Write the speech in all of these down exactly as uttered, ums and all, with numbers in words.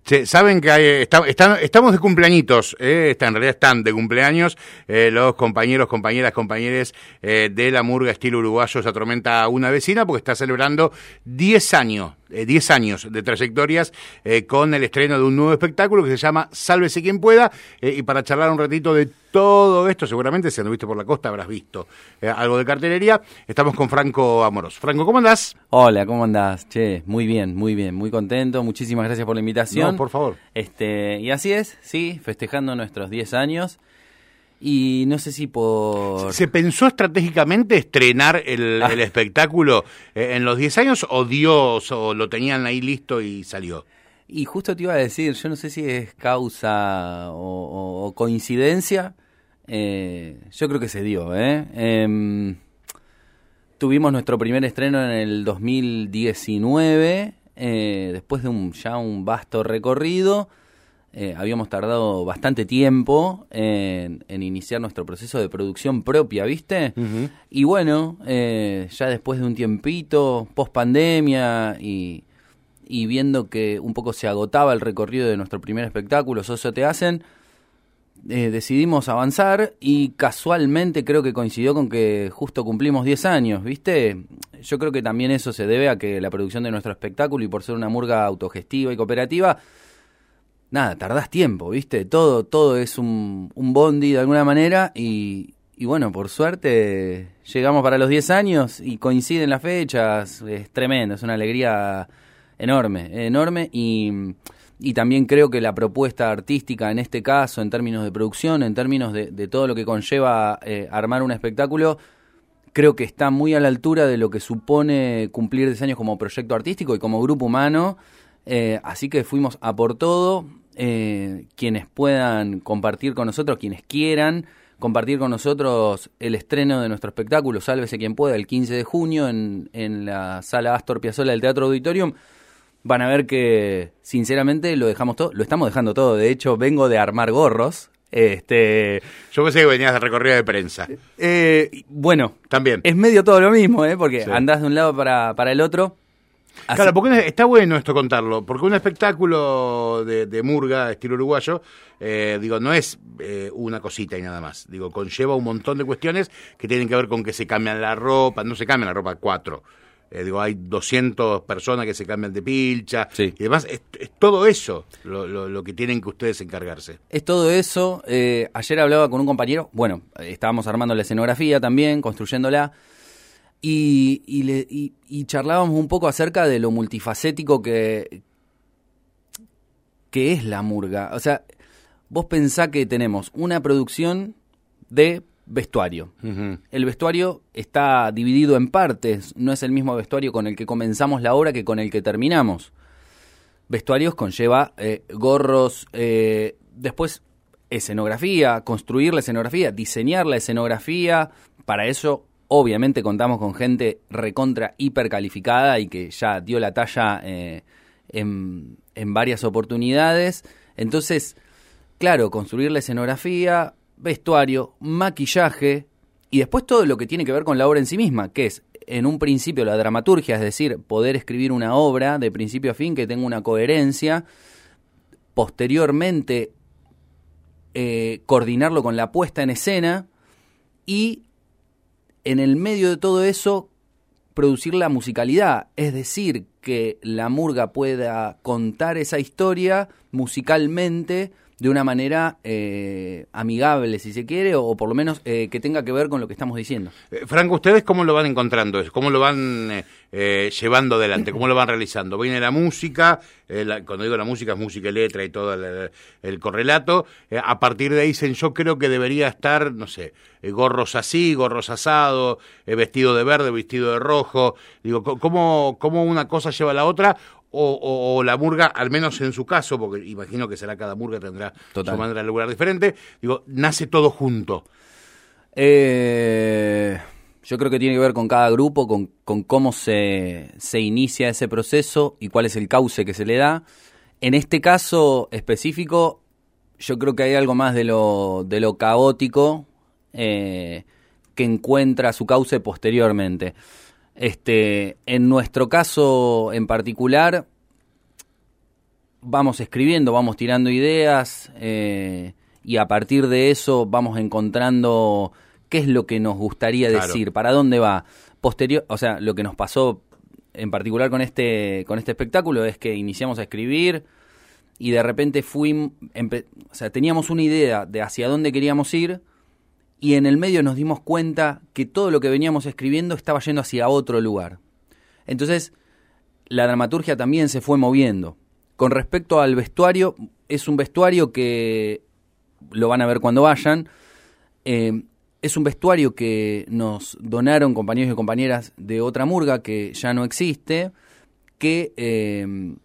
Che, saben que hay, está, está, estamos de cumpleañitos, eh, está, en realidad están de cumpleaños eh, los compañeros, compañeras, compañeres eh, de la murga estilo uruguayo Se Atormenta una Vecina, porque está celebrando diez años, eh, diez años de trayectorias eh, con el estreno de un nuevo espectáculo que se llama Sálvese quien pueda, eh, y para charlar un ratito de todo esto, seguramente si anduviste por la costa habrás visto eh, algo de cartelería, estamos con Franco Amorós. Franco, ¿cómo andás? Hola, ¿cómo andás? Che, muy bien, muy bien, muy contento, muchísimas gracias por la invitación. No, por favor. Este, y así es, sí, festejando nuestros diez años. Y no sé si por... ¿Se pensó estratégicamente estrenar el, ah. el espectáculo eh, en los diez años o Dios, o lo tenían ahí listo y salió? Y justo te iba a decir, yo no sé si es causa o, o, o coincidencia, eh, yo creo que se dio, ¿eh? Eh, tuvimos nuestro primer estreno en el dos mil diecinueve, eh, después de un ya un vasto recorrido. Eh, habíamos tardado bastante tiempo en, en iniciar nuestro proceso de producción propia, ¿viste? Uh-huh. Y bueno, eh, ya después de un tiempito, post pandemia y, y viendo que un poco se agotaba el recorrido de nuestro primer espectáculo, Socio Te Hacen, eh, decidimos avanzar y casualmente creo que coincidió con que justo cumplimos diez años, ¿viste? Yo creo que también eso se debe a que la producción de nuestro espectáculo, y por ser una murga autogestiva y cooperativa, nada, tardás tiempo, ¿viste? Todo todo es un, un bondi de alguna manera y, y bueno, por suerte llegamos para los diez años y coinciden las fechas, es tremendo, es una alegría enorme, enorme y, y también creo que la propuesta artística en este caso, en términos de producción, en términos de, de todo lo que conlleva eh, armar un espectáculo, creo que está muy a la altura de lo que supone cumplir diez años como proyecto artístico y como grupo humano, eh, así que fuimos a por todo. Eh, quienes puedan compartir con nosotros, quienes quieran compartir con nosotros el estreno de nuestro espectáculo Sálvese quien pueda, el quince de junio en, en la sala Astor Piazzolla del Teatro Auditorium, van a ver que sinceramente lo dejamos todo, lo estamos dejando todo. De hecho, vengo de armar gorros. Este, Yo pensé que venías de recorrida de prensa. Eh, bueno, también es medio todo lo mismo, ¿eh? Porque sí, andás de un lado para, para el otro. Así. Claro, porque está bueno esto contarlo, porque un espectáculo de, de murga, estilo uruguayo, eh, digo, no es eh, una cosita y nada más. Digo, conlleva un montón de cuestiones que tienen que ver con que se cambian la ropa, no se cambian la ropa cuatro. Eh, digo, hay doscientas personas que se cambian de pilcha, sí. Y además es, es todo eso lo, lo, lo que tienen que ustedes encargarse. Es todo eso. Eh, ayer hablaba con un compañero, bueno, estábamos armando la escenografía también, construyéndola. Y, y, le, y, y charlábamos un poco acerca de lo multifacético que, que es la murga. O sea, vos pensá que tenemos una producción de vestuario. Uh-huh. El vestuario está dividido en partes. No es el mismo vestuario con el que comenzamos la obra que con el que terminamos. Vestuarios conlleva eh, gorros, eh, después escenografía, construir la escenografía, diseñar la escenografía. Para eso obviamente contamos con gente recontra hiper calificada y que ya dio la talla eh, en, en varias oportunidades. Entonces, claro, construir la escenografía, vestuario, maquillaje y después todo lo que tiene que ver con la obra en sí misma, que es en un principio la dramaturgia, es decir, poder escribir una obra de principio a fin que tenga una coherencia, posteriormente eh, coordinarlo con la puesta en escena y en el medio de todo eso, producir la musicalidad, es decir, que la murga pueda contar esa historia musicalmente de una manera eh, amigable, si se quiere, o, o por lo menos eh, que tenga que ver con lo que estamos diciendo. Eh, Franco, ¿ustedes cómo lo van encontrando? ¿Cómo lo van eh, eh, llevando adelante? ¿Cómo lo van realizando? Viene la música, eh, la, cuando digo la música es música y letra y todo el, el correlato, eh, a partir de ahí dicen, yo creo que debería estar, no sé, eh, gorros así, gorros asado, eh, vestido de verde, vestido de rojo, digo, ¿cómo, cómo una cosa lleva a la otra? O, o, o la murga, al menos en su caso, porque imagino que será cada murga tendrá Total. Su manera de lugar diferente, digo, nace todo junto. Eh, yo creo que tiene que ver con cada grupo, con, con cómo se, se inicia ese proceso y cuál es el cauce que se le da. En este caso específico, yo creo que hay algo más de lo, de lo caótico eh, que encuentra su cauce posteriormente. Este, en nuestro caso en particular, vamos escribiendo, vamos tirando ideas eh, y a partir de eso vamos encontrando qué es lo que nos gustaría claro. decir, para dónde va. Posterior, o sea, lo que nos pasó en particular con este con este espectáculo es que iniciamos a escribir y de repente fuimos, empe- o sea, teníamos una idea de hacia dónde queríamos ir y en el medio nos dimos cuenta que todo lo que veníamos escribiendo estaba yendo hacia otro lugar. Entonces, la dramaturgia también se fue moviendo. Con respecto al vestuario, es un vestuario que lo van a ver cuando vayan. Eh, es un vestuario que nos donaron compañeros y compañeras de otra murga que ya no existe, que eh,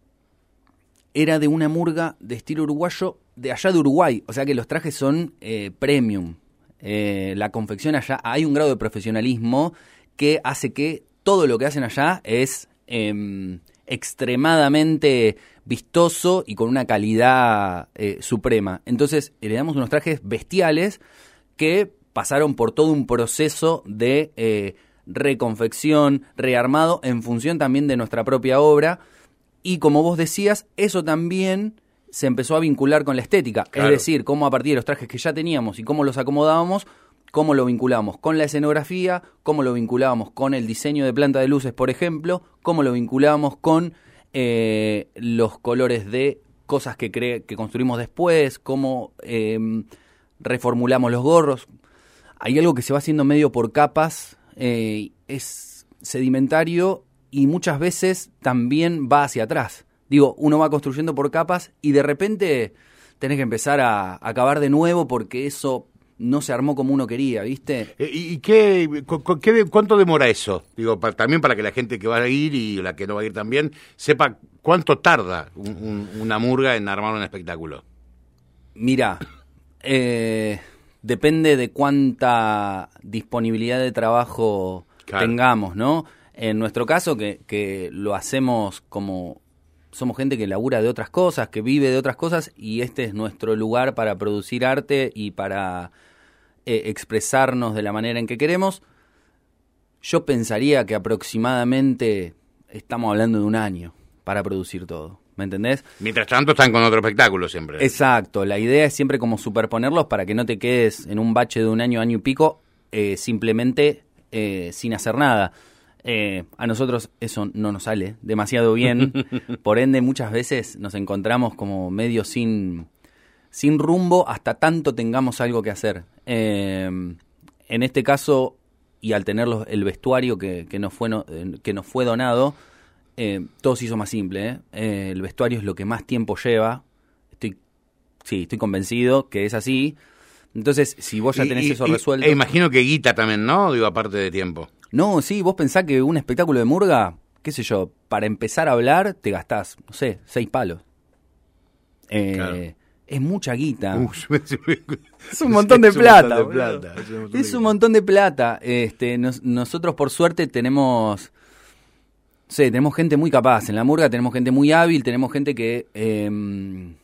era de una murga de estilo uruguayo de allá de Uruguay. O sea que los trajes son eh, premium. Eh, la confección allá, hay un grado de profesionalismo que hace que todo lo que hacen allá es eh, extremadamente vistoso y con una calidad eh, suprema. Entonces heredamos unos trajes bestiales que pasaron por todo un proceso de eh, reconfección, rearmado en función también de nuestra propia obra. Y como vos decías, eso también se empezó a vincular con la estética. Claro. Es decir, cómo a partir de los trajes que ya teníamos y cómo los acomodábamos, cómo lo vinculamos con la escenografía, cómo lo vinculábamos con el diseño de planta de luces, por ejemplo, cómo lo vinculábamos con eh, los colores de cosas que, cre- que construimos después, cómo eh, reformulamos los gorros. Hay algo que se va haciendo medio por capas, eh, es sedimentario y muchas veces también va hacia atrás. Digo, uno va construyendo por capas y de repente tenés que empezar a, a acabar de nuevo porque eso no se armó como uno quería, ¿viste? ¿Y, y qué, cu- qué, cuánto demora eso? Digo, para, también para que la gente que va a ir y la que no va a ir también sepa cuánto tarda un, un, una murga en armar un espectáculo. Mira, eh, depende de cuánta disponibilidad de trabajo claro. tengamos, ¿no? En nuestro caso, que, que lo hacemos como... Somos gente que labura de otras cosas, que vive de otras cosas, y este es nuestro lugar para producir arte y para eh, expresarnos de la manera en que queremos. Yo pensaría que aproximadamente estamos hablando de un año para producir todo, ¿me entendés? Mientras tanto están con otro espectáculo siempre. Exacto, la idea es siempre como superponerlos para que no te quedes en un bache de un año, año y pico, eh, simplemente eh, sin hacer nada. Eh, a nosotros eso no nos sale demasiado bien, por ende muchas veces nos encontramos como medio sin, sin rumbo hasta tanto tengamos algo que hacer. Eh, en este caso, y al tener los, el vestuario que, que, nos fue no, que nos fue donado, eh, todo se hizo más simple. ¿eh? Eh, el vestuario es lo que más tiempo lleva, estoy, sí, estoy convencido que es así. Entonces, si vos ya tenés y, eso y, resuelto... E imagino que guita también, ¿no? Digo, aparte de tiempo. No, sí, vos pensás que un espectáculo de murga, qué sé yo, para empezar a hablar te gastás, no sé, seis palos. Eh, claro. Es mucha guita. Uh, es un montón de plata. Un montón de plata es un montón, es un montón de plata. Este, nos, nosotros, por suerte, tenemos... No sé, tenemos gente muy capaz. En la murga tenemos gente muy hábil, tenemos gente que... Eh,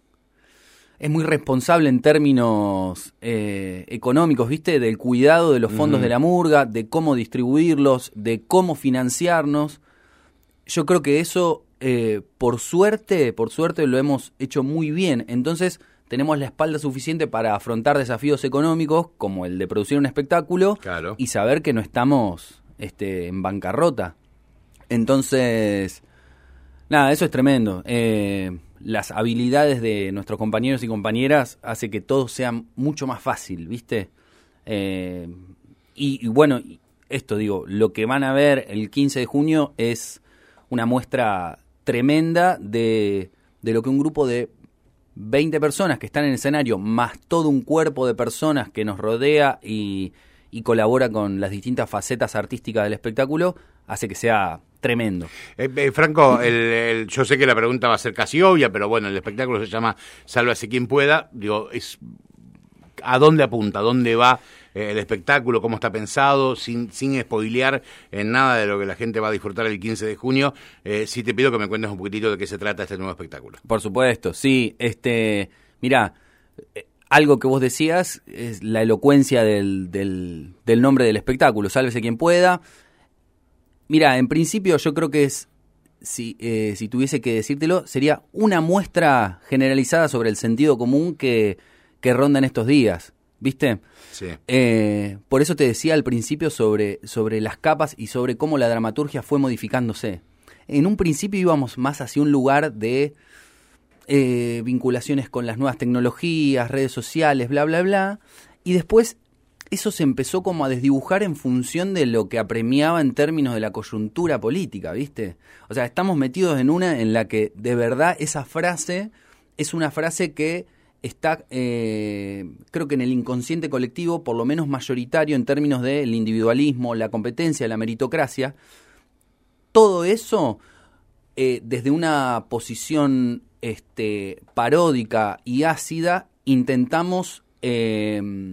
es muy responsable en términos eh, económicos, ¿viste? Del cuidado de los fondos uh-huh. de la murga, de cómo distribuirlos, de cómo financiarnos. Yo creo que eso, eh, por suerte, por suerte lo hemos hecho muy bien. Entonces, tenemos la espalda suficiente para afrontar desafíos económicos, como el de producir un espectáculo, claro. y saber que no estamos este, en bancarrota. Entonces, nada, eso es tremendo. Eh... Las habilidades de nuestros compañeros y compañeras hace que todo sea mucho más fácil, ¿viste? Eh, y, y bueno, esto digo, lo que van a ver el quince de junio es una muestra tremenda de, de lo que un grupo de veinte personas que están en el escenario, más todo un cuerpo de personas que nos rodea y, y colabora con las distintas facetas artísticas del espectáculo, hace que sea... tremendo. Eh, eh, Franco, el, el, yo sé que la pregunta va a ser casi obvia, pero bueno, el espectáculo se llama Sálvese quien pueda. Digo, es ¿a dónde apunta? ¿A dónde va eh, el espectáculo? ¿Cómo está pensado? Sin, sin spoilear en nada de lo que la gente va a disfrutar el quince de junio. Eh, sí te pido que me cuentes un poquitito de qué se trata este nuevo espectáculo. Por supuesto, sí. Este, mirá, eh, algo que vos decías es la elocuencia del, del, del nombre del espectáculo, Sálvese quien pueda. Mira, en principio yo creo que es si, eh, si tuviese que decírtelo, sería una muestra generalizada sobre el sentido común que, que ronda en estos días, ¿viste? Sí. Eh, por eso te decía al principio sobre, sobre las capas y sobre cómo la dramaturgia fue modificándose. En un principio íbamos más hacia un lugar de eh, vinculaciones con las nuevas tecnologías, redes sociales, bla, bla, bla, y después eso se empezó como a desdibujar en función de lo que apremiaba en términos de la coyuntura política, ¿viste? O sea, estamos metidos en una en la que de verdad esa frase es una frase que está, eh, creo que en el inconsciente colectivo, por lo menos mayoritario en términos del individualismo, la competencia, la meritocracia. Todo eso, eh, desde una posición este, paródica y ácida, intentamos... Eh,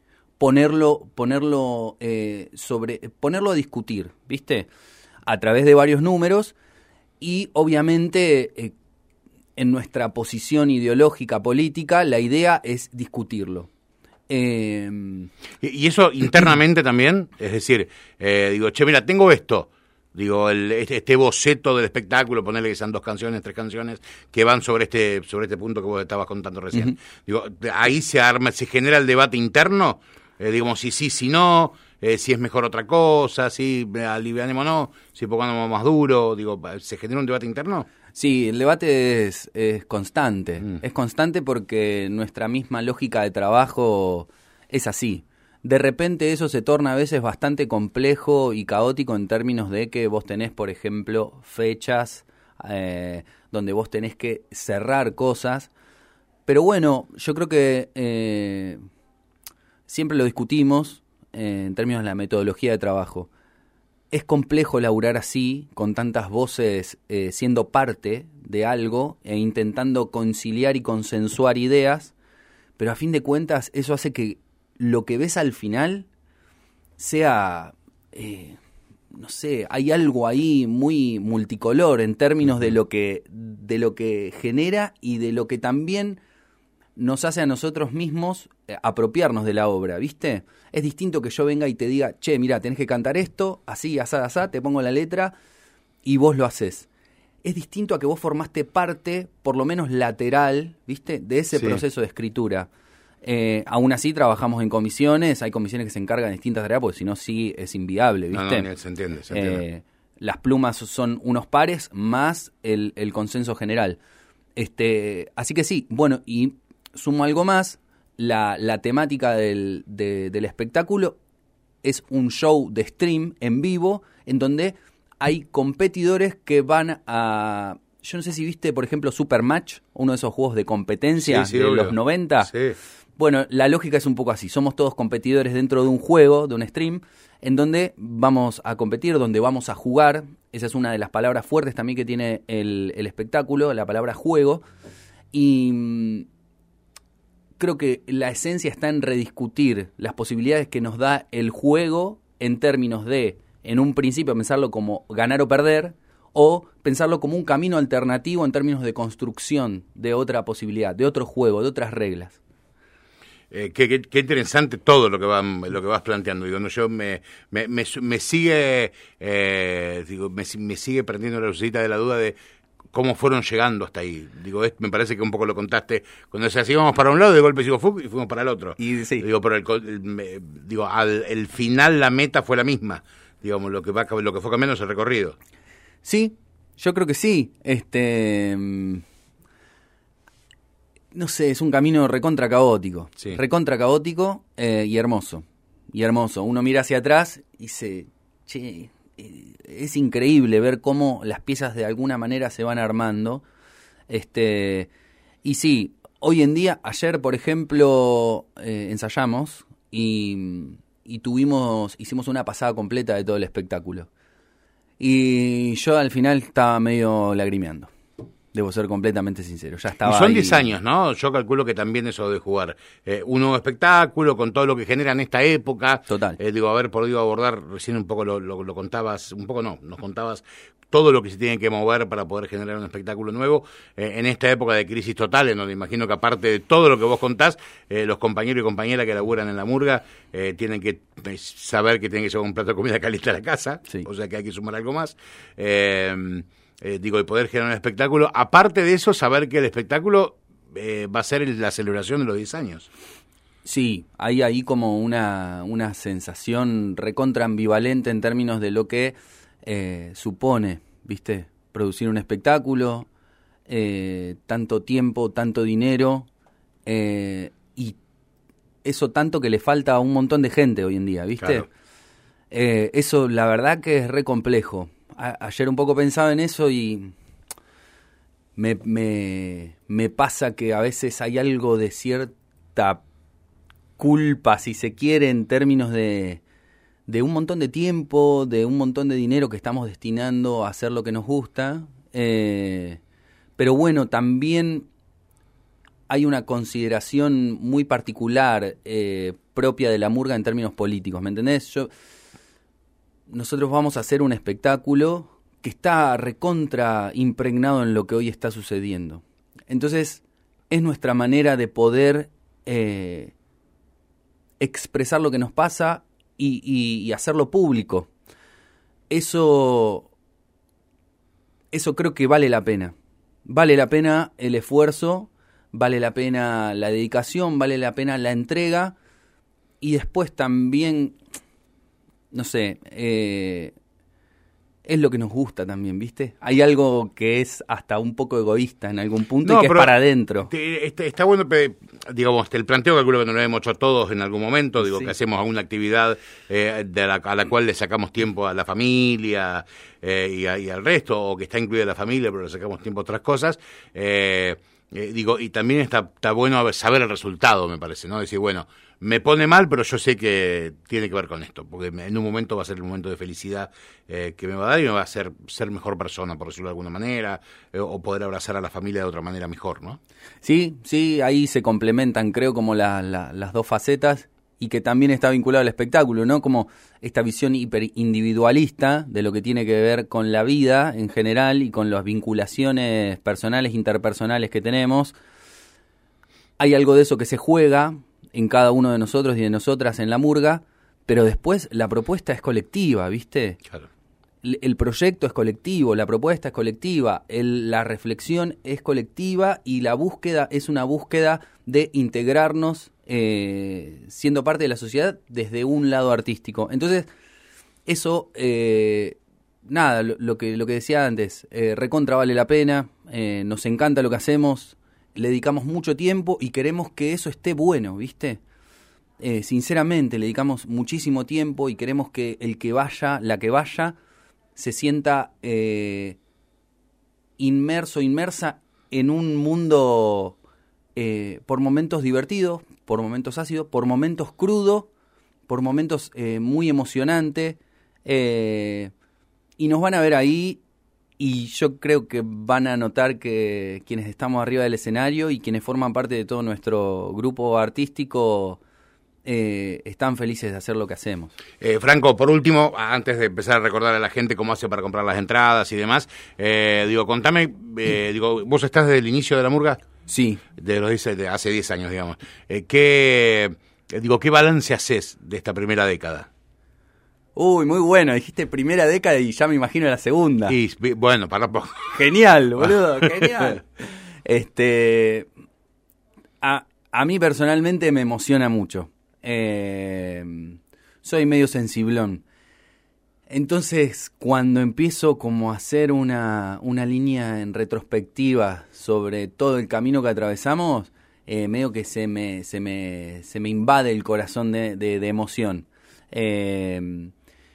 ponerlo ponerlo eh, sobre ponerlo a discutir, ¿viste? A través de varios números y obviamente eh, en nuestra posición ideológica política la idea es discutirlo. Eh, ¿Y, y eso internamente también? Es decir, eh, digo, che, mira, tengo esto. Digo, el, este, este boceto del espectáculo, ponerle que sean dos canciones, tres canciones, que van sobre este sobre este punto que vos estabas contando recién. Uh-huh. Digo, ahí se arma, se genera el debate interno. Eh, digamos, si sí, si no, eh, si es mejor otra cosa, si alivianémonos, si pongamos más duro, digo, ¿se genera un debate interno? Sí, el debate es, es constante, mm. es constante porque nuestra misma lógica de trabajo es así. De repente eso se torna a veces bastante complejo y caótico en términos de que vos tenés, por ejemplo, fechas eh, donde vos tenés que cerrar cosas, pero bueno, yo creo que... Eh, siempre lo discutimos eh, en términos de la metodología de trabajo. Es complejo laburar así, con tantas voces eh, siendo parte de algo e intentando conciliar y consensuar ideas, pero a fin de cuentas eso hace que lo que ves al final sea, eh, no sé, hay algo ahí muy multicolor en términos de lo que, de lo que genera y de lo que también nos hace a nosotros mismos eh, apropiarnos de la obra, ¿viste? Es distinto que yo venga y te diga, che, mira, tenés que cantar esto, así, asá, asá, te pongo la letra y vos lo haces. Es distinto a que vos formaste parte, por lo menos lateral, ¿viste? De ese sí. proceso de escritura. Eh, aún así trabajamos en comisiones, hay comisiones que se encargan de distintas tareas, porque si no, sí es inviable, ¿viste? No, no, se entiende, se entiende. Eh, las plumas son unos pares más el, el consenso general. Este, así que sí, bueno, y... sumo algo más, la, la temática del, de, del espectáculo es un show de stream en vivo en donde hay competidores que van a... Yo no sé si viste, por ejemplo, Supermatch, uno de esos juegos de competencia sí, sí, de obvio. Los noventa. Sí. Bueno, la lógica es un poco así. Somos todos competidores dentro de un juego, de un stream, en donde vamos a competir, donde vamos a jugar. Esa es una de las palabras fuertes también que tiene el, el espectáculo, la palabra juego. Y... creo que la esencia está en rediscutir las posibilidades que nos da el juego en términos de, en un principio, pensarlo como ganar o perder, o pensarlo como un camino alternativo en términos de construcción de otra posibilidad, de otro juego, de otras reglas. Eh, qué, qué, qué interesante todo lo que van, lo que vas planteando. Digo, no, yo me, me, me, me sigue, eh, digo, me, me sigue prendiendo la lucecita de la duda de cómo fueron llegando hasta ahí. Digo, es, me parece que un poco lo contaste cuando se íbamos para un lado, de golpe sigo y fuimos para el otro. Y sí. Digo, pero el, el, me, digo, al el final la meta fue la misma. Digamos, lo que va lo que fue cambiando es el recorrido. Sí, yo creo que sí. Este no sé, es un camino recontra caótico. Sí. Recontra caótico eh, y hermoso. Y hermoso. Uno mira hacia atrás y se che, es increíble ver cómo las piezas de alguna manera se van armando. Este, y sí, hoy en día, ayer por ejemplo, eh, ensayamos y, y tuvimos, hicimos una pasada completa de todo el espectáculo. Y yo al final estaba medio lagrimeando. Debo ser completamente sincero. Ya estaba y son ahí. diez años, ¿no? Yo calculo que también eso de jugar eh, un nuevo espectáculo con todo lo que genera en esta época. Total. Eh, digo, haber podido abordar, recién un poco lo, lo, lo contabas, un poco no, nos contabas todo lo que se tiene que mover para poder generar un espectáculo nuevo eh, en esta época de crisis total, en donde imagino que aparte de todo lo que vos contás, eh, los compañeros y compañeras que laburan en la murga eh, tienen que saber que tienen que llevar un plato de comida caliente a la casa, sí. O sea que hay que sumar algo más. Eh, eh, digo, de poder generar un espectáculo. Aparte de eso, saber que el espectáculo eh, va a ser el, la celebración de los diez años. Sí, hay ahí como una, una sensación recontra ambivalente en términos de lo que eh, supone, ¿viste? Producir un espectáculo, eh, tanto tiempo, tanto dinero, eh, y eso tanto que le falta a un montón de gente hoy en día, ¿viste? Claro. Eh, eso la verdad que es re complejo. A- ayer un poco pensaba en eso y me, me, me pasa que a veces hay algo de cierta culpa, si se quiere, en términos de, de un montón de tiempo, de un montón de dinero que estamos destinando a hacer lo que nos gusta. Eh, pero bueno, también hay una consideración muy particular eh, propia de la murga en términos políticos, ¿me entendés? Yo, nosotros vamos a hacer un espectáculo que está recontra impregnado en lo que hoy está sucediendo. Entonces, es nuestra manera de poder eh, expresar lo que nos pasa y, y, y hacerlo público. Eso, eso creo que vale la pena. Vale la pena el esfuerzo, vale la pena la dedicación, vale la pena la entrega, y después también, no sé, eh, es lo que nos gusta también, ¿viste? Hay algo que es hasta un poco egoísta en algún punto, no, y que es para adentro. Está, está bueno, digamos, el planteo calculo que nos lo hemos hecho todos en algún momento, digo, sí, que hacemos alguna actividad eh, de la, a la cual le sacamos tiempo a la familia eh, y, a, y al resto, o que está incluida la familia, pero le sacamos tiempo a otras cosas. Eh, eh, digo, y también está, está bueno saber el resultado, me parece, ¿no? Decir, bueno, me pone mal, pero yo sé que tiene que ver con esto, porque en un momento va a ser el momento de felicidad eh, que me va a dar y me va a hacer ser mejor persona, por decirlo de alguna manera, eh, o poder abrazar a la familia de otra manera mejor, ¿no? Sí, sí, ahí se complementan, creo, como la, la, las dos facetas, y que también está vinculado al espectáculo, ¿no? Como esta visión hiperindividualista de lo que tiene que ver con la vida en general y con las vinculaciones personales, interpersonales que tenemos. Hay algo de eso que se juega en cada uno de nosotros y de nosotras en la murga, pero después la propuesta es colectiva, ¿viste? Claro. El, el proyecto es colectivo, la propuesta es colectiva, el, la reflexión es colectiva y la búsqueda es una búsqueda de integrarnos eh, siendo parte de la sociedad desde un lado artístico. Entonces, eso, eh, nada, lo, lo, que, lo que decía antes, eh, recontra vale la pena, eh, nos encanta lo que hacemos, le dedicamos mucho tiempo y queremos que eso esté bueno, ¿viste? Eh, sinceramente, le dedicamos muchísimo tiempo y queremos que el que vaya, la que vaya, se sienta eh, inmerso, inmersa en un mundo eh, por momentos divertido, por momentos ácido, por momentos crudo, por momentos eh, muy emocionante, eh, y nos van a ver ahí. Y yo creo que van a notar que quienes estamos arriba del escenario y quienes forman parte de todo nuestro grupo artístico eh, están felices de hacer lo que hacemos. Eh, Franco, por último, antes de empezar a recordar a la gente cómo hace para comprar las entradas y demás, eh, digo, contame, eh, digo, ¿vos estás desde el inicio de la murga? Sí. De los de hace diez años, digamos. Eh, ¿qué, digo, ¿qué balance haces de esta primera década? Uy, muy bueno, dijiste primera década y ya me imagino la segunda. Y bueno, para poco. Genial, boludo, genial. Este, a, a mí personalmente me emociona mucho. Eh, soy medio sensiblón. Entonces, cuando empiezo como a hacer una, una línea en retrospectiva sobre todo el camino que atravesamos, eh, medio que se me, se me, se me invade el corazón de, de, de emoción. Eh,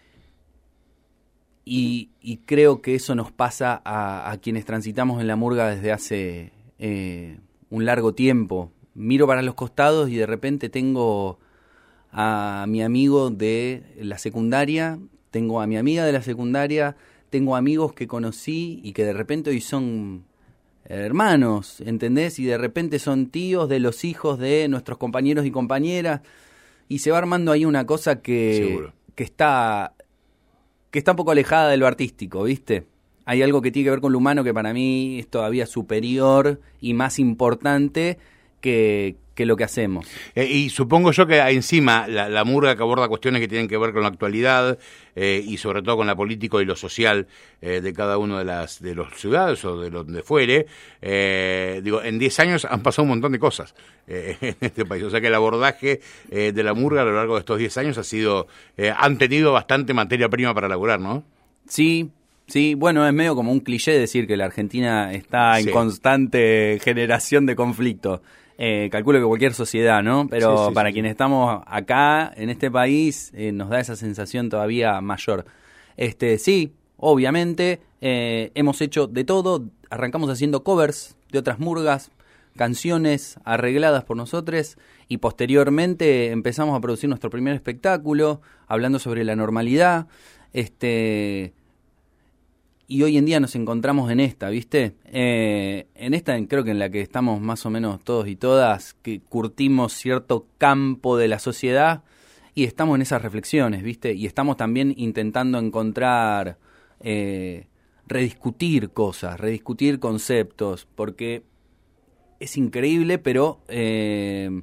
Y, y creo que eso nos pasa a, a quienes transitamos en la murga desde hace eh, un largo tiempo. Miro para los costados y de repente tengo a mi amigo de la secundaria, tengo a mi amiga de la secundaria, tengo amigos que conocí y que de repente hoy son hermanos, ¿entendés? Y de repente son tíos de los hijos de nuestros compañeros y compañeras, y se va armando ahí una cosa que, que está... que está un poco alejada de lo artístico, ¿viste? Hay algo que tiene que ver con lo humano que para mí es todavía superior y más importante que, que lo que hacemos. Eh, y supongo yo que encima la, la murga que aborda cuestiones que tienen que ver con la actualidad eh, y sobre todo con la política y lo social eh, de cada uno de las de los ciudades o de donde fuere, eh, digo, en diez años han pasado un montón de cosas eh, en este país. O sea que el abordaje eh, de la murga a lo largo de estos diez años ha sido, eh, han tenido bastante materia prima para laburar, ¿no? Sí. Sí, bueno, es medio como un cliché decir que la Argentina está en sí. constante generación de conflicto. Eh, calculo que cualquier sociedad, ¿no? Pero sí, sí, para sí, quienes sí. estamos acá, en este país, eh, nos da esa sensación todavía mayor. Este, sí, obviamente, eh, hemos hecho de todo. Arrancamos haciendo covers de otras murgas, canciones arregladas por nosotros, y posteriormente empezamos a producir nuestro primer espectáculo, hablando sobre la normalidad. Este... Y hoy en día nos encontramos en esta, ¿viste? Eh, en esta creo que en la que estamos más o menos todos y todas, que curtimos cierto campo de la sociedad y estamos en esas reflexiones, ¿viste? Y estamos también intentando encontrar, eh, rediscutir cosas, rediscutir conceptos, porque es increíble, pero eh,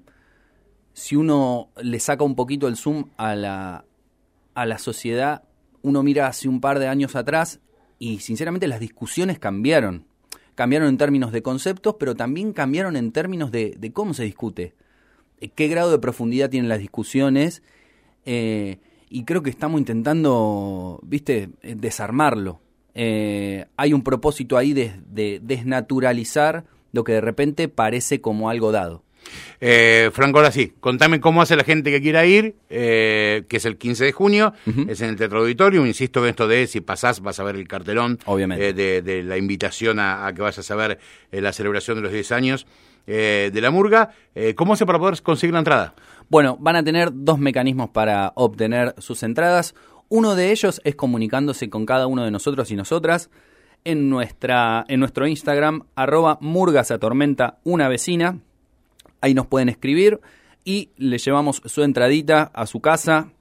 si uno le saca un poquito el zoom a la, a la sociedad, uno mira hace un par de años atrás. Y sinceramente las discusiones cambiaron. Cambiaron en términos de conceptos, pero también cambiaron en términos de, de cómo se discute. Qué grado de profundidad tienen las discusiones. Eh, y creo que estamos intentando, viste, desarmarlo. Eh, hay un propósito ahí de, de desnaturalizar lo que de repente parece como algo dado. Eh, Franco, ahora sí, contame cómo hace la gente que quiera ir, eh, que es el quince de junio, uh-huh. es en el Teatro Auditorium. Insisto en esto de si pasás vas a ver el cartelón, obviamente, eh, de, de la invitación a, a que vayas a ver eh, la celebración de los diez años eh, de la murga. Eh, ¿Cómo hace para poder conseguir la entrada? Bueno, van a tener dos mecanismos para obtener sus entradas. Uno de ellos es comunicándose con cada uno de nosotros y nosotras en nuestra en nuestro Instagram, arroba murgasatormenta una vecina. Ahí nos pueden escribir y le llevamos su entradita a su casa.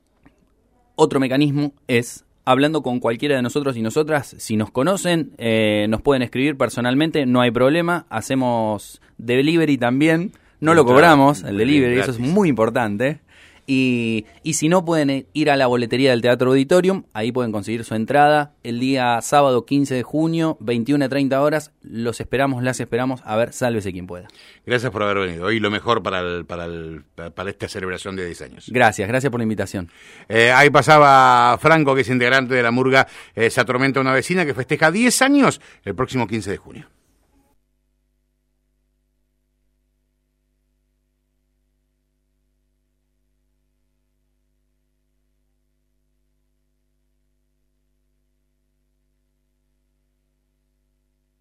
Otro mecanismo es hablando con cualquiera de nosotros y nosotras. Si nos conocen, eh, nos pueden escribir personalmente, no hay problema. Hacemos delivery también. No lo cobramos, el delivery, eso es muy importante. Y, y si no, pueden ir a la boletería del Teatro Auditorium, ahí pueden conseguir su entrada el día sábado quince de junio, veintiuna a treinta horas. Los esperamos, las esperamos. A ver, sálvese quien pueda. Gracias por haber venido. Hoy lo mejor para el, para el, para esta celebración de diez años. Gracias, gracias por la invitación. Eh, ahí pasaba Franco, que es integrante de la murga eh, Se Atormenta una Vecina, que festeja diez años el próximo quince de junio.